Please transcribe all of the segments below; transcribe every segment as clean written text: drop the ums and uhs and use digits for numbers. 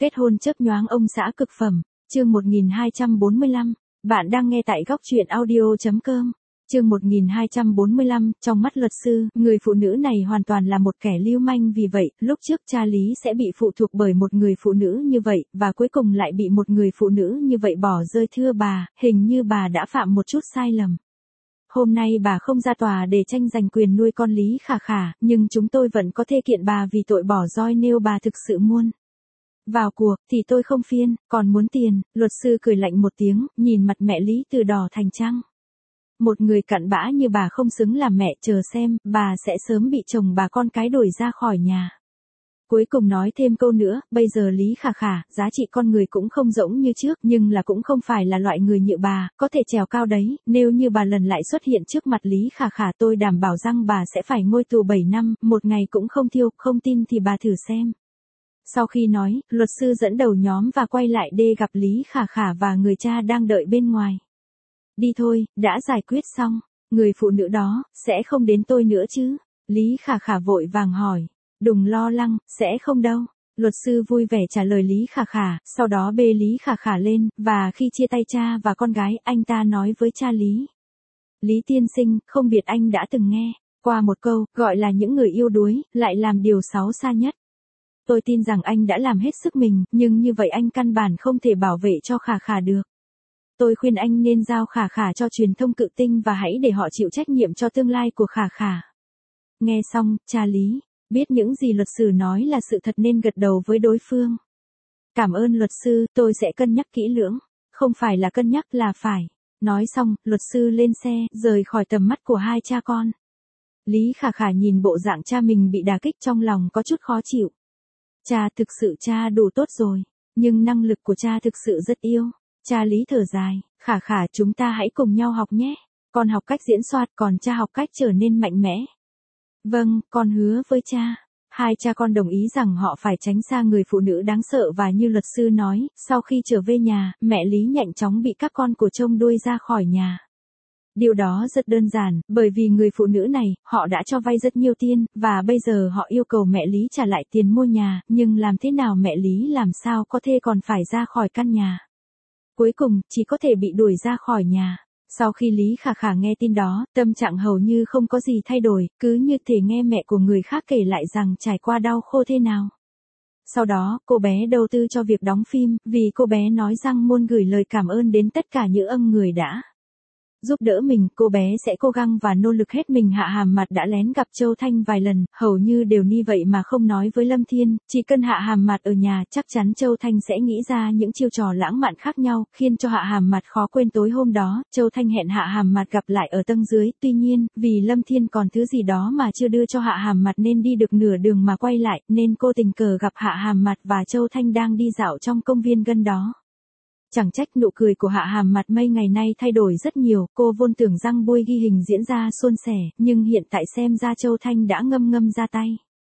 Kết hôn chớp nhoáng ông xã cực phẩm, chương 1245, bạn đang nghe tại góc truyện audio.com. Chương 1245, trong mắt luật sư, người phụ nữ này hoàn toàn là một kẻ lưu manh, vì vậy, lúc trước cha Lý sẽ bị phụ thuộc bởi một người phụ nữ như vậy, và cuối cùng lại bị một người phụ nữ như vậy bỏ rơi. Thưa bà, hình như bà đã phạm một chút sai lầm. Hôm nay bà không ra tòa để tranh giành quyền nuôi con Lý Khả Khả, nhưng chúng tôi vẫn có thể kiện bà vì tội bỏ roi nếu bà thực sự muốn vào cuộc, thì tôi không phiên, còn muốn tiền. Luật sư cười lạnh một tiếng, nhìn mặt mẹ Lý từ đỏ thành trắng. Một người cặn bã như bà không xứng làm mẹ, chờ xem, bà sẽ sớm bị chồng bà con cái đuổi ra khỏi nhà. Cuối cùng nói thêm câu nữa, bây giờ Lý Khả Khả, giá trị con người cũng không giống như trước, nhưng là cũng không phải là loại người như bà, có thể trèo cao đấy. Nếu như bà lần lại xuất hiện trước mặt Lý Khả Khả, tôi đảm bảo rằng bà sẽ phải ngồi tù 7 năm, một ngày cũng không thiêu. Không tin thì bà thử xem. Sau khi nói, luật sư dẫn đầu nhóm và quay lại để gặp Lý Khả Khả và người cha đang đợi bên ngoài. Đi thôi, đã giải quyết xong, người phụ nữ đó sẽ không đến tôi nữa chứ? Lý Khả Khả vội vàng hỏi. Đừng lo lắng, sẽ không đâu. Luật sư vui vẻ trả lời Lý Khả Khả, sau đó bê Lý Khả Khả lên, và khi chia tay cha và con gái, anh ta nói với cha Lý. Lý tiên sinh, không biết anh đã từng nghe qua một câu, gọi là những người yêu đuối, lại làm điều xấu xa nhất. Tôi tin rằng anh đã làm hết sức mình, nhưng như vậy anh căn bản không thể bảo vệ cho Khả Khả được. Tôi khuyên anh nên giao Khả Khả cho truyền thông Cự Tinh và hãy để họ chịu trách nhiệm cho tương lai của Khả Khả. Nghe xong, cha Lý biết những gì luật sư nói là sự thật nên gật đầu với đối phương. Cảm ơn luật sư, tôi sẽ cân nhắc kỹ lưỡng. Không phải là cân nhắc, là phải. Nói xong, luật sư lên xe, rời khỏi tầm mắt của hai cha con. Lý Khả Khả nhìn bộ dạng cha mình bị đả kích, trong lòng có chút khó chịu. Cha, thực sự cha đủ tốt rồi, nhưng năng lực của cha thực sự rất yếu. Cha Lý thở dài, Khả Khả, chúng ta hãy cùng nhau học nhé. Con học cách diễn soạt, còn cha học cách trở nên mạnh mẽ. Vâng, con hứa với cha. Hai cha con đồng ý rằng họ phải tránh xa người phụ nữ đáng sợ, và như luật sư nói, sau khi trở về nhà, mẹ Lý nhanh chóng bị các con của chông đuôi ra khỏi nhà. Điều đó rất đơn giản, bởi vì người phụ nữ này, họ đã cho vay rất nhiều tiền, và bây giờ họ yêu cầu mẹ Lý trả lại tiền mua nhà, nhưng làm thế nào mẹ Lý làm sao có thể còn phải ra khỏi căn nhà. Cuối cùng, chỉ có thể bị đuổi ra khỏi nhà. Sau khi Lý Khả Khả nghe tin đó, tâm trạng hầu như không có gì thay đổi, cứ như thể nghe mẹ của người khác kể lại rằng trải qua đau khổ thế nào. Sau đó, cô bé đầu tư cho việc đóng phim, vì cô bé nói rằng muốn gửi lời cảm ơn đến tất cả những người đã giúp đỡ mình. Cô bé sẽ cố gắng và nỗ lực hết mình. Hạ Hàm Mạt đã lén gặp Châu Thanh vài lần, hầu như đều như vậy mà không nói với Lâm Thiên. Chỉ cần Hạ Hàm Mạt ở nhà, chắc chắn Châu Thanh sẽ nghĩ ra những chiêu trò lãng mạn khác nhau, khiến cho Hạ Hàm Mạt khó quên. Tối hôm đó, Châu Thanh hẹn Hạ Hàm Mạt gặp lại ở tầng dưới, tuy nhiên, vì Lâm Thiên còn thứ gì đó mà chưa đưa cho Hạ Hàm Mạt nên đi được nửa đường mà quay lại, nên cô tình cờ gặp Hạ Hàm Mạt và Châu Thanh đang đi dạo trong công viên gần đó. Chẳng trách nụ cười của Hạ Hàm Mạt mấy ngày nay thay đổi rất nhiều, cô vốn tưởng rằng buổi ghi hình diễn ra suôn sẻ, nhưng hiện tại xem ra Châu Thanh đã ngâm ra tay.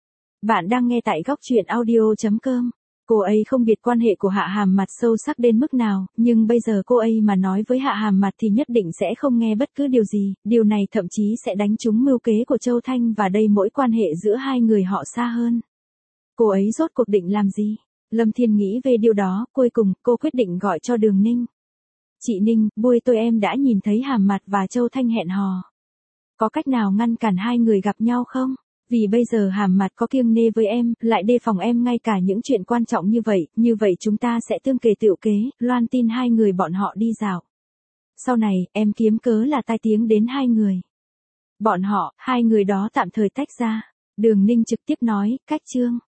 Bạn đang nghe tại góc truyện audio.com. Cô ấy không biết quan hệ của Hạ Hàm Mạt sâu sắc đến mức nào, nhưng bây giờ cô ấy mà nói với Hạ Hàm Mạt thì nhất định sẽ không nghe bất cứ điều gì, điều này thậm chí sẽ đánh trúng mưu kế của Châu Thanh, và đây mỗi quan hệ giữa hai người họ xa hơn. Cô ấy rốt cuộc định làm gì? Lâm Thiên nghĩ về điều đó, cuối cùng, cô quyết định gọi cho Đường Ninh. Chị Ninh, buổi tối em đã nhìn thấy Hàm Mạt và Châu Thanh hẹn hò. Có cách nào ngăn cản hai người gặp nhau không? Vì bây giờ Hàm Mạt có kiêng nê với em, lại đề phòng em ngay cả những chuyện quan trọng như vậy chúng ta sẽ tương kề tựu kế, loan tin hai người bọn họ đi dạo. Sau này, em kiếm cớ là tai tiếng đến hai người. Bọn họ, hai người đó tạm thời tách ra. Đường Ninh trực tiếp nói, cách chương.